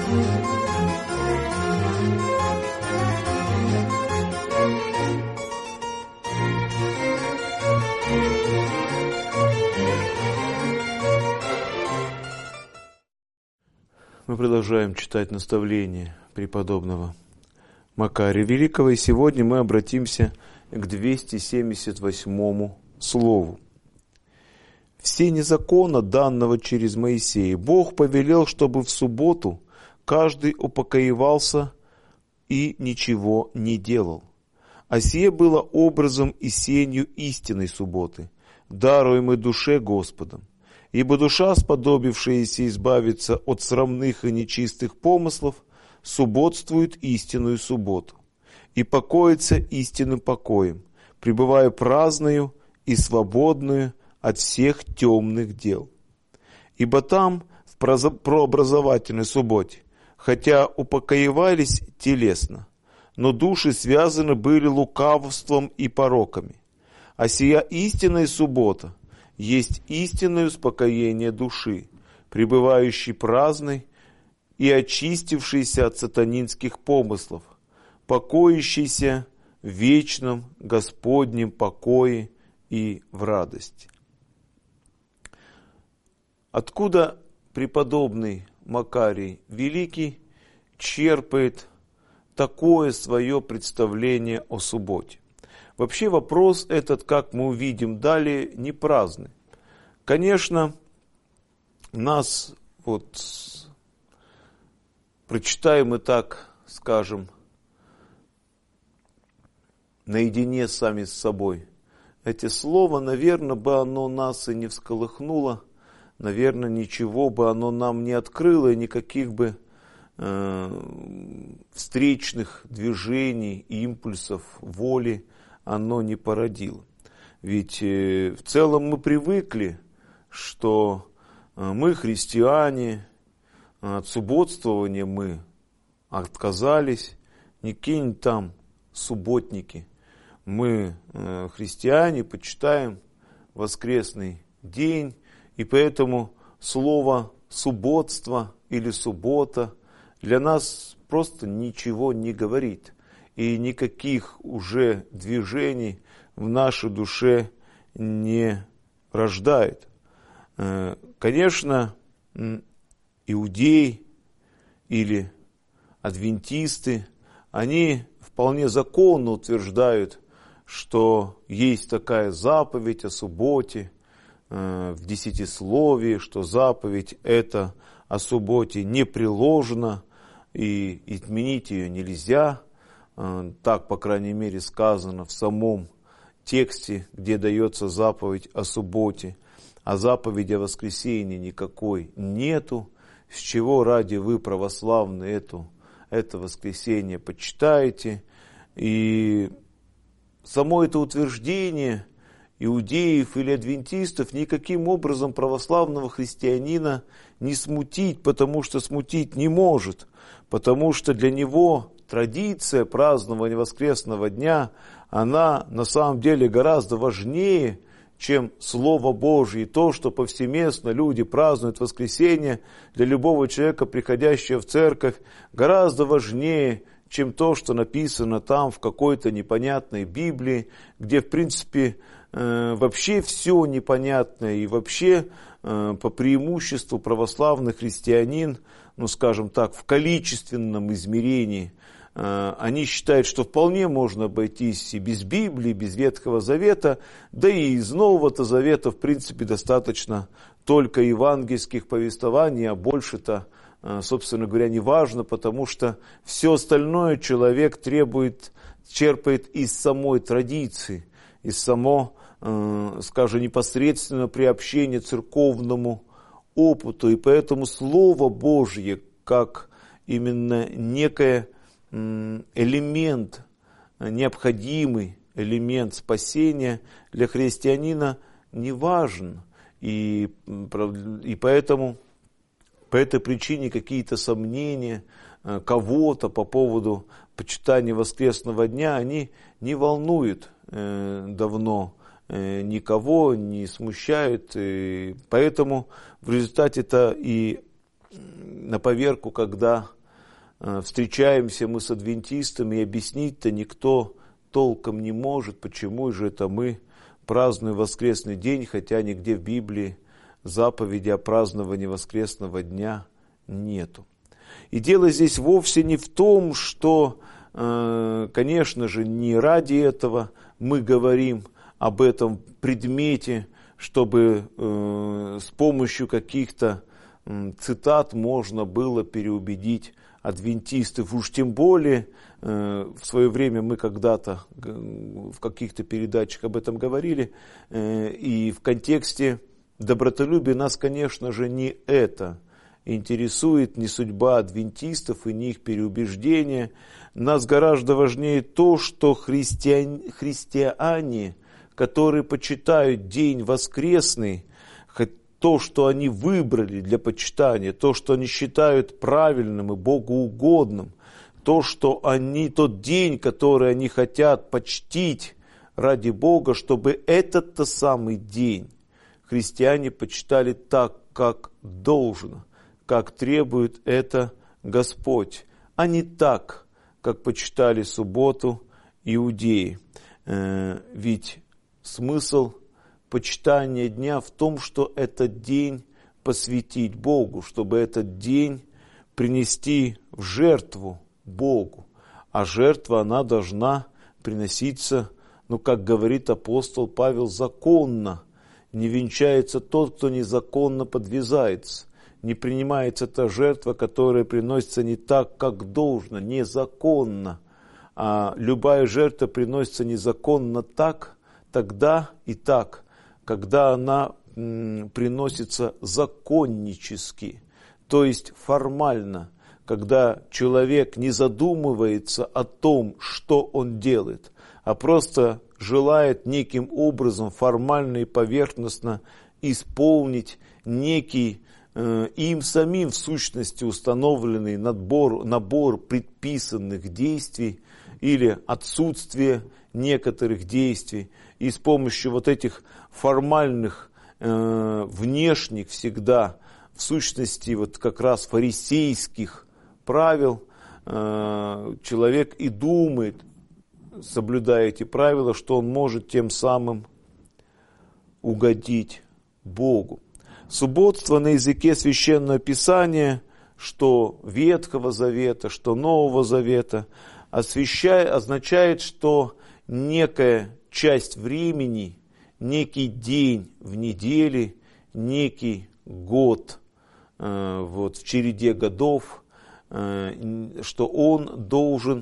Мы продолжаем читать наставления преподобного Макария Великого, и сегодня мы обратимся к 278 слову. «В сене закона, данного через Моисея, Бог повелел, чтобы в субботу каждый упокоивался и ничего не делал. А сие было образом и сенью истинной субботы, даруемой душе Господом. Ибо душа, сподобившаяся избавиться от срамных и нечистых помыслов, субботствует истинную субботу и покоится истинным покоем, пребывая праздною и свободную от всех темных дел. Ибо там, в прообразовательной субботе, хотя упокоивались телесно, но души связаны были лукавством и пороками. А сия истинная суббота есть истинное успокоение души, пребывающей праздной и очистившейся от сатанинских помыслов, покоящейся в вечном Господнем покое и в радости». Откуда преподобный Макарий Великий черпает такое свое представление о субботе? Вообще вопрос этот, как мы увидим далее, не праздный. Конечно, нас, прочитаем и так, скажем, наедине сами с собой. Эти слова, наверное, бы оно нас и не всколыхнуло, наверное, ничего бы оно нам не открыло, и никаких бы встречных движений, импульсов, воли оно не породило. Ведь в целом мы привыкли, что мы христиане, от субботствования мы отказались, не какие-нибудь там субботники. Мы христиане, почитаем воскресный день, и поэтому слово субботство или суббота для нас просто ничего не говорит. И никаких уже движений в нашей душе не рождает. Конечно, иудеи или адвентисты, они вполне законно утверждают, что есть такая заповедь о субботе в Десятисловии, что заповедь эта о субботе не приложена, и изменить ее нельзя. Так, по крайней мере, сказано в самом тексте, где дается заповедь о субботе. А заповеди о воскресенье никакой нету. С чего ради вы, православные, это воскресенье почитаете. И само это утверждение иудеев или адвентистов никаким образом православного христианина не смутить, потому что смутить не может. Потому что для него традиция празднования воскресного дня, она на самом деле гораздо важнее, чем Слово Божье. И то, что повсеместно люди празднуют воскресенье, для любого человека, приходящего в церковь, гораздо важнее, чем то, что написано там в какой-то непонятной Библии, где, в принципе, вообще все непонятно, и вообще по преимуществу православный христианин, скажем так, в количественном измерении, они считают, что вполне можно обойтись и без Библии, без Ветхого Завета, да и из Нового Завета, в принципе, достаточно только евангельских повествований, а больше-то, собственно говоря, не важно, потому что все остальное человек черпает из самой традиции, из самого, скажем, непосредственно приобщения церковному опыту. И поэтому Слово Божье, как именно некое элемент, необходимый элемент спасения для христианина не важен. И поэтому по этой причине какие-то сомнения кого-то по поводу почитания воскресного дня, они не волнуют давно никого, не смущают. И поэтому в результате-то и на поверку, когда встречаемся мы с адвентистами, и объяснить-то никто толком не может, почему же это мы празднуем воскресный день, хотя нигде в Библии заповеди о праздновании воскресного дня нету. И дело здесь вовсе не в том, что, конечно же, не ради этого мы говорим об этом предмете, чтобы с помощью каких-то цитат можно было переубедить адвентистов. Уж тем более, в свое время мы когда-то в каких-то передачах об этом говорили, и в контексте добротолюбия нас, конечно же, не это интересует, не судьба адвентистов и не их переубеждение. Нас гораздо важнее то, что христиане, которые почитают день воскресный, то, что они выбрали для почитания, то, что они считают правильным и богоугодным, то, что они, тот день, который они хотят почтить ради Бога, чтобы этот-то самый день христиане почитали так, как должно, как требует это Господь, а не так, как почитали субботу иудеи. Ведь смысл почитания дня в том, что этот день посвятить Богу, чтобы этот день принести в жертву Богу. А жертва, она должна приноситься, как говорит апостол Павел, законно. Не венчается тот, кто незаконно подвязается. Не принимается та жертва, которая приносится не так, как должно, незаконно. А любая жертва приносится незаконно тогда и так, когда она приносится законнически, то есть формально, когда человек не задумывается о том, что он делает, а просто желает неким образом формально и поверхностно исполнить некий им самим в сущности установленный набор предписанных действий или отсутствие некоторых действий. И с помощью вот этих формальных, внешних всегда, в сущности вот как раз фарисейских правил, человек и думает, соблюдая эти правила, что он может тем самым угодить Богу. Субботство на языке Священного Писания, что Ветхого Завета, что Нового Завета, означает, что некая часть времени, некий день в неделе, некий год в череде годов, что он должен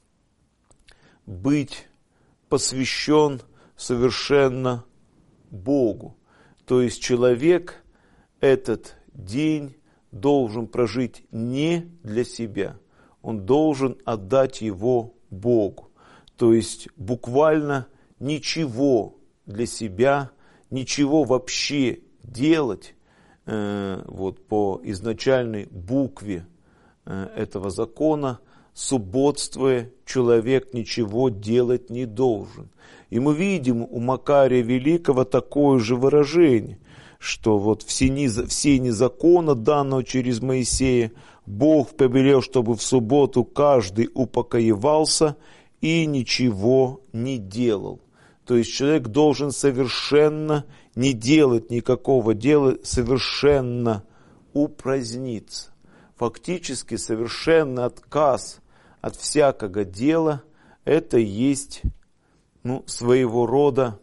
быть посвящен совершенно Богу. То есть человек этот день должен прожить не для себя, он должен отдать его Богу. То есть буквально ничего для себя, ничего вообще делать по изначальной букве этого закона, субботствуя, человек ничего делать не должен. И мы видим у Макария Великого такое же выражение, что в сени закона, данного через Моисея, Бог повелел, чтобы в субботу каждый упокоевался и ничего не делал. То есть человек должен совершенно не делать никакого дела, совершенно упраздниться. Фактически совершенный отказ от всякого дела – это есть своего рода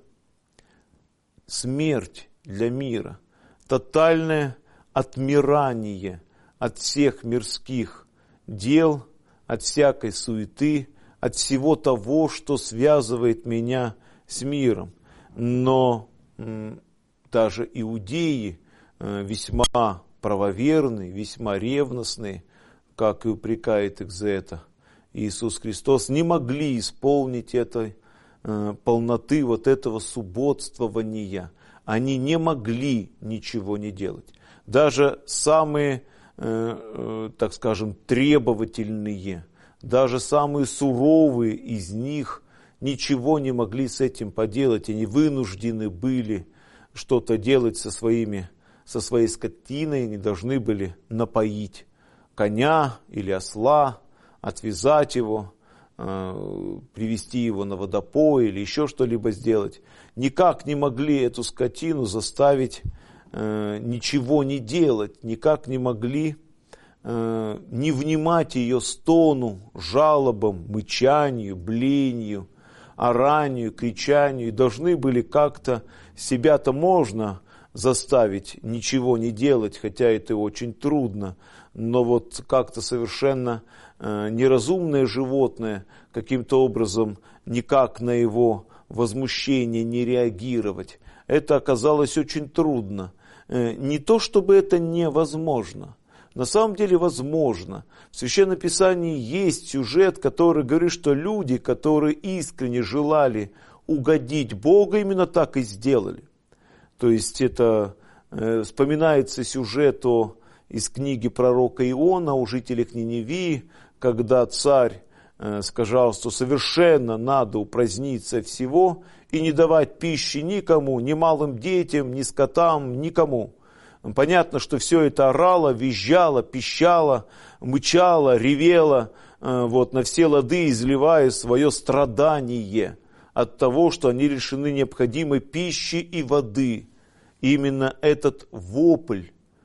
смерть для мира, тотальное отмирание от всех мирских дел, от всякой суеты, от всего того, что связывает меня с миром. Но даже иудеи весьма правоверные, весьма ревностные, как и упрекает их за это Иисус Христос, не могли исполнить этой полноты этого субботствования. Они не могли ничего не делать. Даже самые, так скажем, требовательные, даже самые суровые из них ничего не могли с этим поделать. Они вынуждены были что-то делать со своей скотиной, они должны были напоить коня или осла, отвязать его, привести его на водопой или еще что-либо сделать, никак не могли эту скотину заставить ничего не делать, никак не могли не внимать ее стону, жалобам, мычанию, блению, оранию, кричанию, и должны были как-то, себя-то можно заставить ничего не делать, хотя это очень трудно, но вот как-то совершенно неразумное животное каким-то образом никак на его возмущение не реагировать, это оказалось очень трудно. Не то, чтобы это невозможно. На самом деле возможно. В Священном Писании есть сюжет, который говорит, что люди, которые искренне желали угодить Богу, именно так и сделали. То есть это вспоминается сюжет из книги пророка Иона о жителях Ниневии, когда царь сказал, что совершенно надо упраздниться всего и не давать пищи никому, ни малым детям, ни скотам, никому. Понятно, что все это орало, визжало, пищало, мычало, ревело, на все лады изливая свое страдание от того, что они лишены необходимой пищи и воды. И именно этот вопль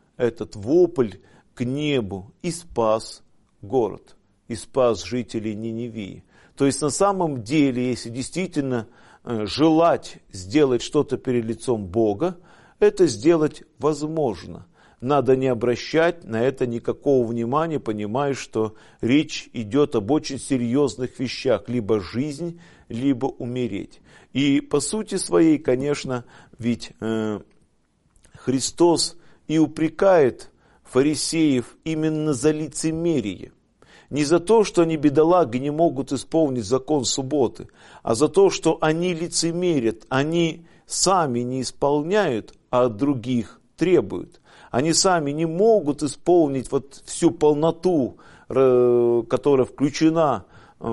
к небу и спас город, и спас жителей Ниневии. То есть на самом деле, если действительно желать сделать что-то перед лицом Бога, это сделать возможно. Надо не обращать на это никакого внимания, понимая, что речь идет об очень серьезных вещах, либо жизнь, либо умереть. И по сути своей, конечно, ведь Христос и упрекает фарисеев именно за лицемерие. Не за то, что они, бедолаги, не могут исполнить закон субботы, а за то, что они лицемерят, они сами не исполняют, а от других требуют. Они сами не могут исполнить всю полноту, которая включена,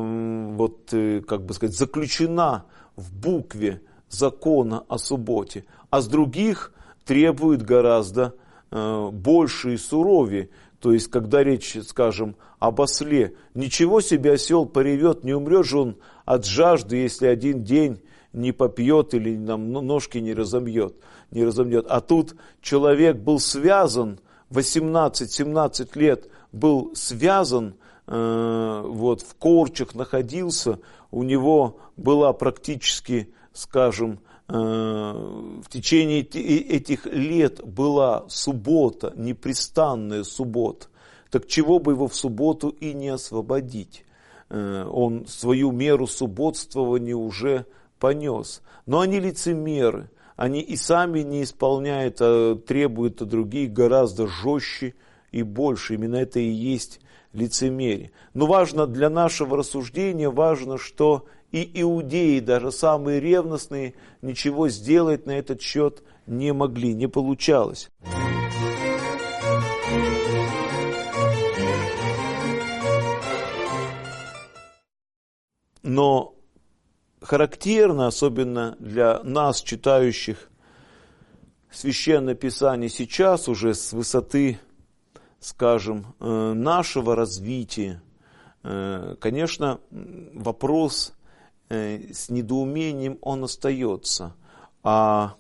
заключена в букве закона о субботе, а с других требуют гораздо больше и суровее. То есть, когда речь, скажем, об осле, ничего себе осел поревет, не умрет же он от жажды, если один день не попьет или ножки не разомнет. А тут человек был связан, 18-17 лет был связан, в корчах находился, у него была практически, скажем, в течение этих лет была суббота, непрестанная суббота. Так чего бы его в субботу и не освободить? Он свою меру субботствования уже понес. Но они лицемеры, они и сами не исполняют, а требуют от других гораздо жестче и больше. Именно это и есть лицемерие. Но важно для нашего рассуждения, важно, что и иудеи, даже самые ревностные, ничего сделать на этот счет не могли, не получалось. Но характерно, особенно для нас, читающих Священное Писание сейчас, уже с высоты, скажем, нашего развития, конечно, вопрос с недоумением он остается. А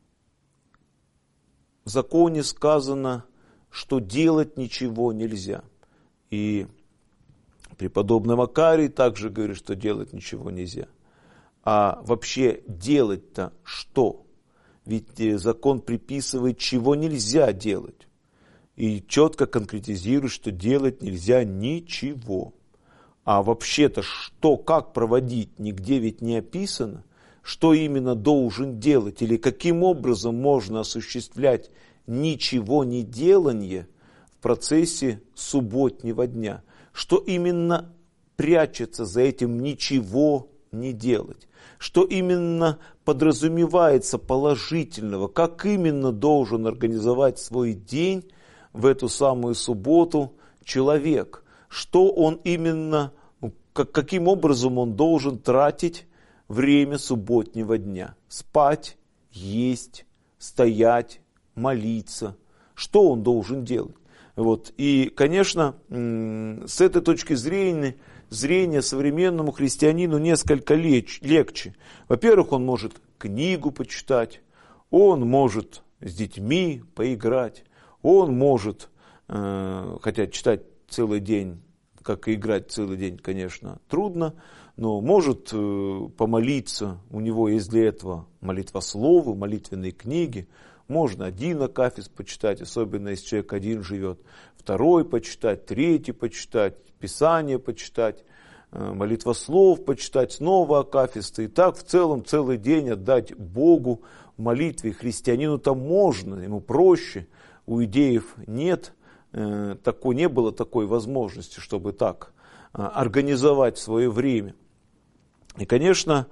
в законе сказано, что делать ничего нельзя. И преподобный Макарий также говорит, что делать ничего нельзя. А вообще делать-то что? Ведь закон приписывает, чего нельзя делать. И четко конкретизирует, что делать нельзя ничего. А вообще-то что, как проводить, нигде ведь не описано, что именно должен делать, или каким образом можно осуществлять ничего не делание в процессе субботнего дня. Что именно прячется за этим ничего не делать. Что именно подразумевается положительного, как именно должен организовать свой день в эту самую субботу человек. Что он именно, каким образом он должен тратить время субботнего дня. Спать, есть, стоять, молиться. Что он должен делать? Вот. И, конечно, с этой точки зрения современному христианину несколько легче. Во-первых, он может книгу почитать, он может с детьми поиграть, он может, хотя читать целый день, как и играть целый день, конечно, трудно, но может помолиться, у него есть для этого молитвословы, молитвенные книги, можно один акафист почитать, особенно если человек один живет, второй почитать, третий почитать, Писание почитать, молитвослов почитать, снова акафисты. И так в целом целый день отдать Богу в молитве. Христианину там можно, ему проще, у иудеев нет, не было такой возможности, чтобы так организовать свое время. И, конечно,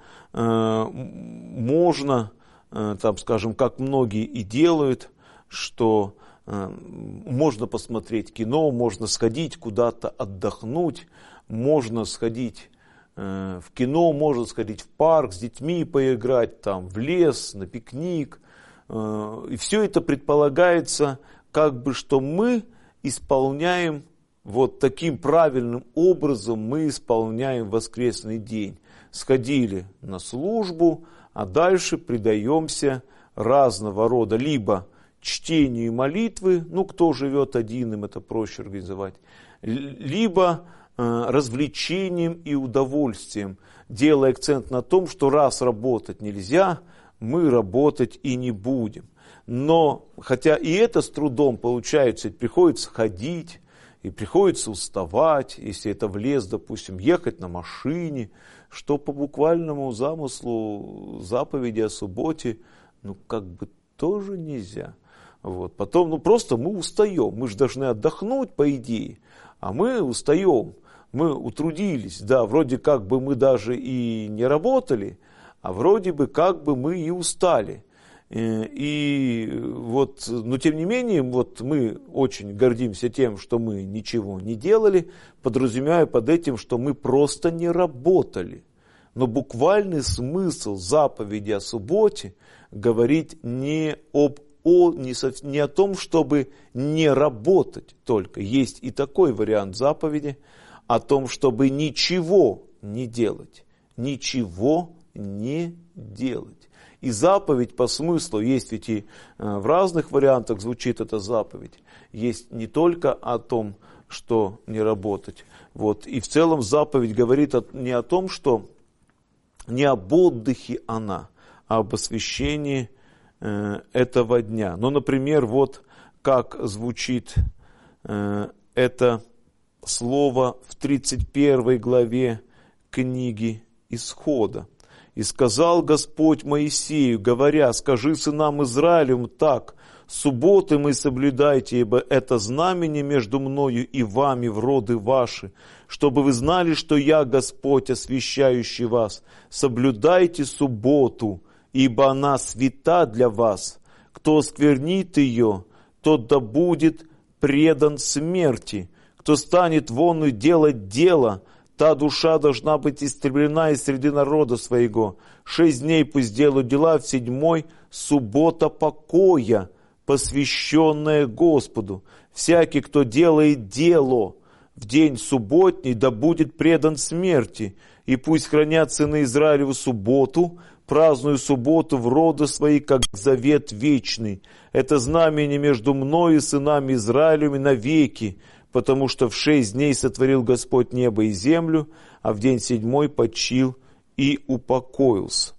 можно, скажем, как многие и делают, что можно посмотреть кино, можно сходить куда-то отдохнуть, можно сходить в кино, можно сходить в парк с детьми поиграть, там, в лес, на пикник. И все это предполагается, что мы исполняем вот таким правильным образом, мы исполняем воскресный день. Сходили на службу, а дальше предаемся разного рода либо чтению и молитвы, кто живет один, им это проще организовать, либо развлечением и удовольствием, делая акцент на том, что раз работать нельзя, мы работать и не будем. Но, хотя и это с трудом получается, приходится ходить, и приходится уставать, если это в лес, допустим, ехать на машине, что по буквальному замыслу заповеди о субботе, тоже нельзя. Вот. Потом, просто мы устаем, мы же должны отдохнуть, по идее, а мы устаем, мы утрудились, вроде как бы мы даже и не работали, а вроде бы как бы мы и устали. И вот, но тем не менее, мы очень гордимся тем, что мы ничего не делали, подразумевая под этим, что мы просто не работали. Но буквальный смысл заповеди о субботе говорит не о том, чтобы не работать только. Есть и такой вариант заповеди, о том, чтобы ничего не делать. Ничего не делать. И заповедь по смыслу, есть ведь и в разных вариантах звучит эта заповедь, есть не только о том, что не работать. И в целом заповедь говорит не о том, что не об отдыхе она, а об освящении этого дня. Например, как звучит это слово в 31 главе книги Исхода. «И сказал Господь Моисею, говоря, скажи сынам Израилевым так, субботы мы соблюдайте, ибо это знамение между мною и вами в роды ваши, чтобы вы знали, что я Господь, освящающий вас. Соблюдайте субботу, ибо она свята для вас. Кто осквернит ее, тот да будет предан смерти. Кто станет вонну делать дело, та душа должна быть истреблена из среды народа своего. 6 дней пусть делают дела, в 7-й суббота покоя, посвященная Господу. Всякий, кто делает дело в день субботний, да будет предан смерти. И пусть хранят сыны Израилеву субботу, праздную субботу в роды свои, как завет вечный. Это знамение между мною и сынами Израилевыми навеки, потому что в 6 дней сотворил Господь небо и землю, а в день 7 почил и упокоился».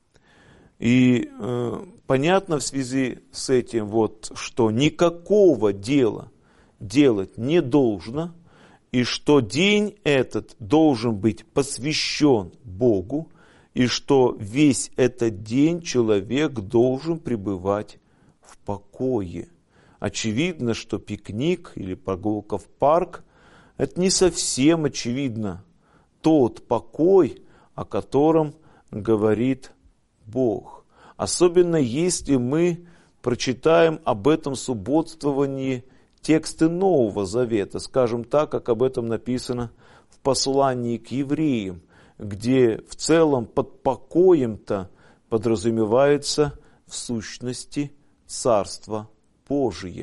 И понятно в связи с этим, что никакого дела делать не должно, и что день этот должен быть посвящен Богу, и что весь этот день человек должен пребывать в покое. Очевидно, что пикник или прогулка в парк – это не совсем очевидно тот покой, о котором говорит Бог. Особенно если мы прочитаем об этом субботствовании тексты Нового Завета, скажем так, как об этом написано в послании к евреям, где в целом под покоем-то подразумевается в сущности Царство Божие.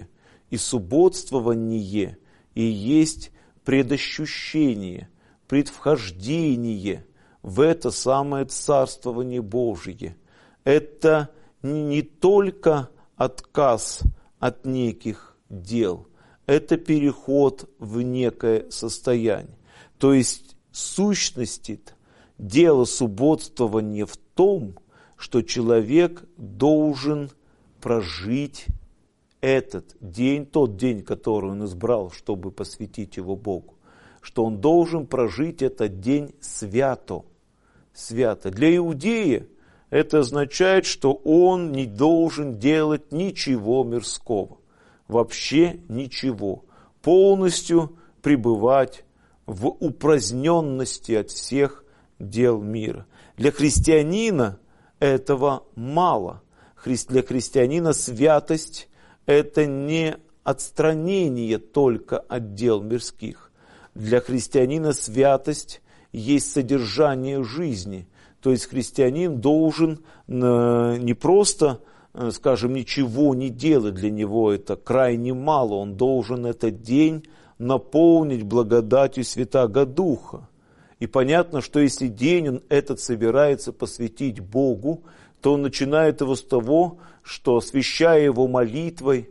И субботствование и есть предощущение, предвхождение в это самое царствование Божие. Это не только отказ от неких дел, это переход в некое состояние. То есть в сущности дело субботствования в том, что человек должен прожить этот день, тот день, который он избрал, чтобы посвятить его Богу, что он должен прожить этот день свято. Свято. Для иудея это означает, что он не должен делать ничего мирского, вообще ничего, полностью пребывать в упраздненности от всех дел мира. Для христианина этого мало. Для христианина святость – это не отстранение только от дел мирских. Для христианина святость есть содержание жизни. То есть христианин должен не просто, скажем, ничего не делать, для него это крайне мало. Он должен этот день наполнить благодатью Святаго Духа. И понятно, что если день он этот собирается посвятить Богу, то он начинает его с того, что, освящая его молитвой,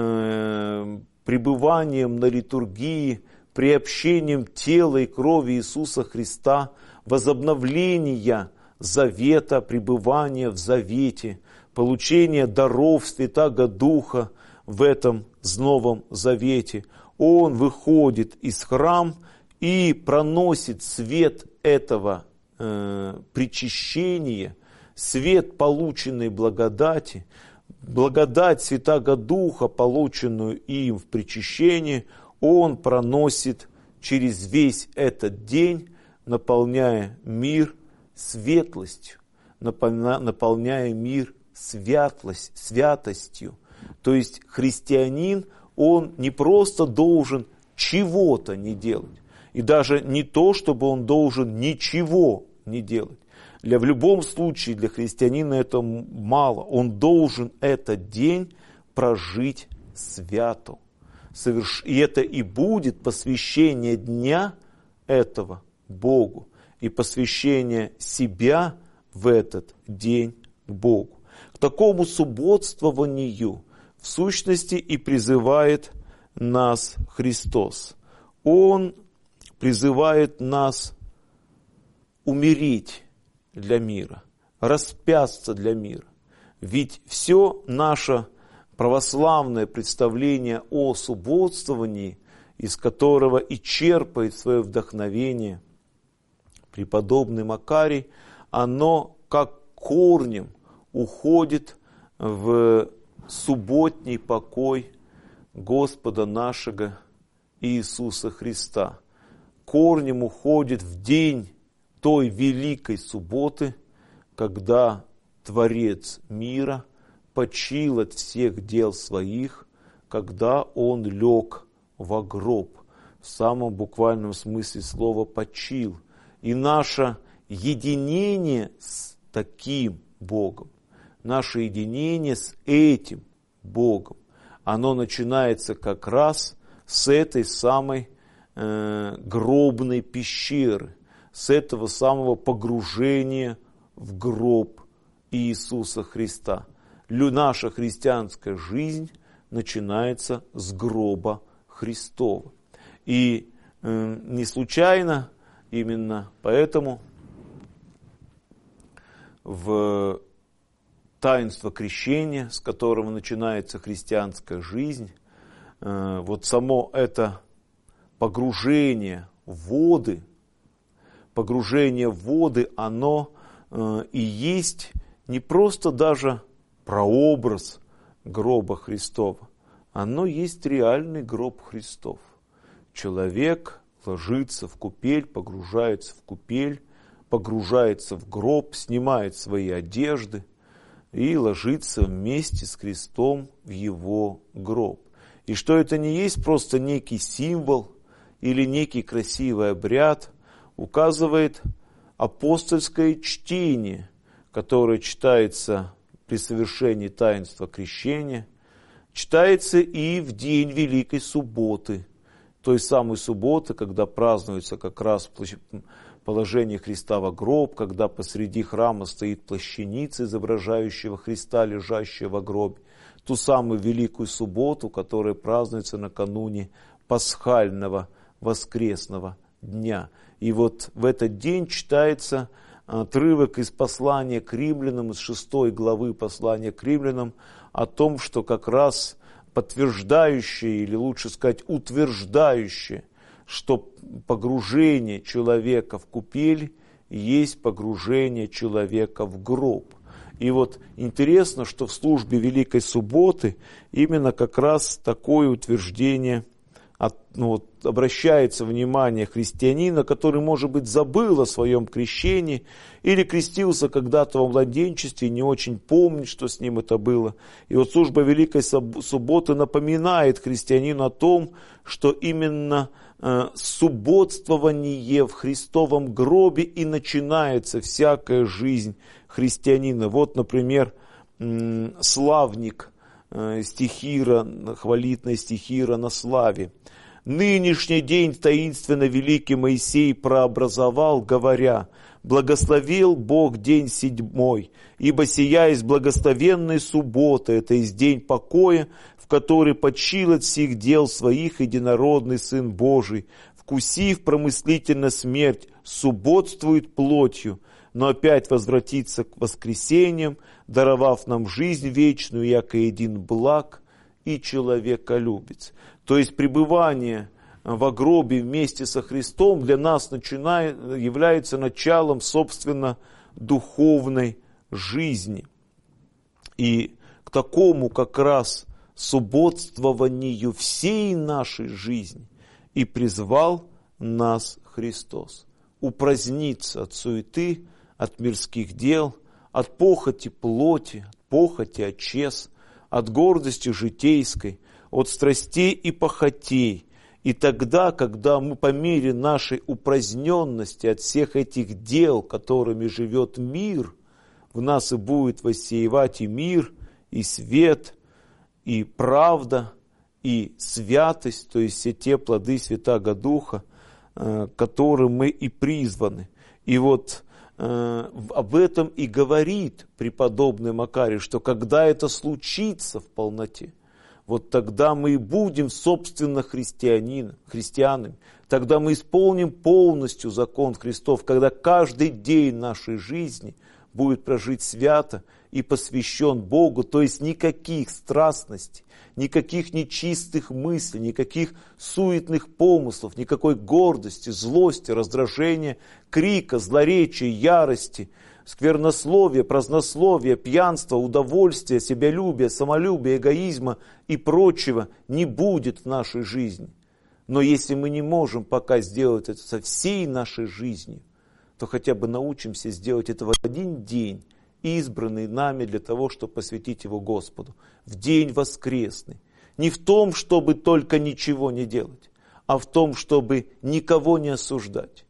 пребыванием на литургии, приобщением тела и крови Иисуса Христа, возобновления завета, пребывания в завете, получения даров Святаго Духа в этом новом завете, он выходит из храма и проносит свет этого причащения, свет полученной благодати, благодать Святаго Духа, полученную им в причащении, он проносит через весь этот день, наполняя мир светлостью, наполняя мир святостью. То есть христианин, он не просто должен чего-то не делать, и даже не то, чтобы он должен ничего не делать. В любом случае для христианина это мало. Он должен этот день прожить свято. И это и будет посвящение дня этого Богу и посвящение себя в этот день Богу. К такому субботствованию в сущности и призывает нас Христос. Он призывает нас умереть для мира, распяться для мира. Ведь все наше православное представление о субботствовании, из которого и черпает свое вдохновение преподобный Макарий, оно как корнем уходит в субботний покой Господа нашего Иисуса Христа. Корнем уходит в день той великой субботы, когда Творец мира почил от всех дел своих, когда Он лег во гроб, в самом буквальном смысле слова почил. И наше единение с таким Богом, наше единение с этим Богом, оно начинается как раз с этой самой гробной пещеры, с этого самого погружения в гроб Иисуса Христа. Наша христианская жизнь начинается с гроба Христова. И не случайно именно поэтому в таинство крещения, с которого начинается христианская жизнь, вот само это погружение в воды, оно и есть не просто даже прообраз гроба Христова, оно есть реальный гроб Христов. Человек ложится в купель, погружается в гроб, снимает свои одежды и ложится вместе с Христом в его гроб. И что это не есть просто некий символ или некий красивый обряд, указывает апостольское чтение, которое читается при совершении таинства крещения, читается и в день Великой Субботы, той самой субботы, когда празднуется как раз положение Христа во гроб, когда посреди храма стоит плащаница, изображающего Христа, лежащего во гробе, ту самую Великую Субботу, которая празднуется накануне пасхального воскресного дня. И вот в этот день читается отрывок из послания к римлянам, из 6 главы послания к римлянам, о том, что как раз подтверждающее, или лучше сказать утверждающее, что погружение человека в купель есть погружение человека в гроб. И вот интересно, что в службе Великой Субботы именно как раз такое утверждение обращается внимание христианина, который, может быть, забыл о своем крещении или крестился когда-то во младенчестве и не очень помнит, что с ним это было. И вот служба Великой Субботы напоминает христианину о том, что именно субботствование в Христовом гробе и начинается всякая жизнь христианина. Вот, например, славник стихира, хвалитная стихира на славе. «Нынешний день таинственно великий Моисей прообразовал, говоря: благословил Бог день седьмой, ибо сия есть благословенная суббота, это есть день покоя, в который почил от сих дел своих единородный Сын Божий, вкусив промыслительно смерть, субботствует плотью, но опять возвратится к воскресениям, даровав нам жизнь вечную, яко един благ и человеколюбец». То есть пребывание во гробе вместе со Христом для нас является началом, собственно, духовной жизни. И к такому как раз субботствованию всей нашей жизни и призвал нас Христос. Упраздниться от суеты, от мирских дел, от похоти плоти, от похоти очес, от гордости житейской, от страстей и похотей. И тогда, когда мы по мере нашей упраздненности от всех этих дел, которыми живет мир, в нас и будет воссеивать и мир, и свет, и правда, и святость, то есть все те плоды Святаго Духа, которым мы и призваны. И вот об этом и говорит преподобный Макарий, что когда это случится в полноте, вот тогда мы и будем, собственно, христианами. Тогда мы исполним полностью закон Христов, когда каждый день нашей жизни будет прожить свято и посвящен Богу, то есть никаких страстностей, никаких нечистых мыслей, никаких суетных помыслов, никакой гордости, злости, раздражения, крика, злоречия, ярости, сквернословия, празднословия, пьянства, удовольствия, себялюбия, самолюбия, эгоизма и прочего не будет в нашей жизни. Но если мы не можем пока сделать это со всей нашей жизнью, то хотя бы научимся сделать это в один день, избранный нами для того, чтобы посвятить его Господу, в день воскресный. Не в том, чтобы только ничего не делать, а в том, чтобы никого не осуждать,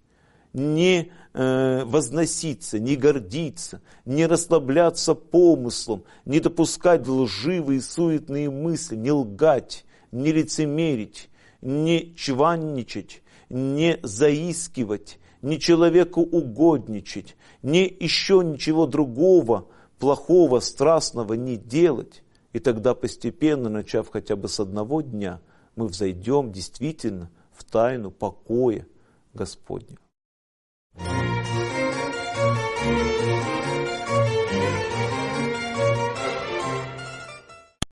не возноситься, не гордиться, не расслабляться помыслом, не допускать лживые суетные мысли, не лгать, не лицемерить, не чванничать, не заискивать, не человеку угодничать, не еще ничего другого, плохого, страстного не делать. И тогда постепенно, начав хотя бы с одного дня, мы взойдем действительно в тайну покоя Господня.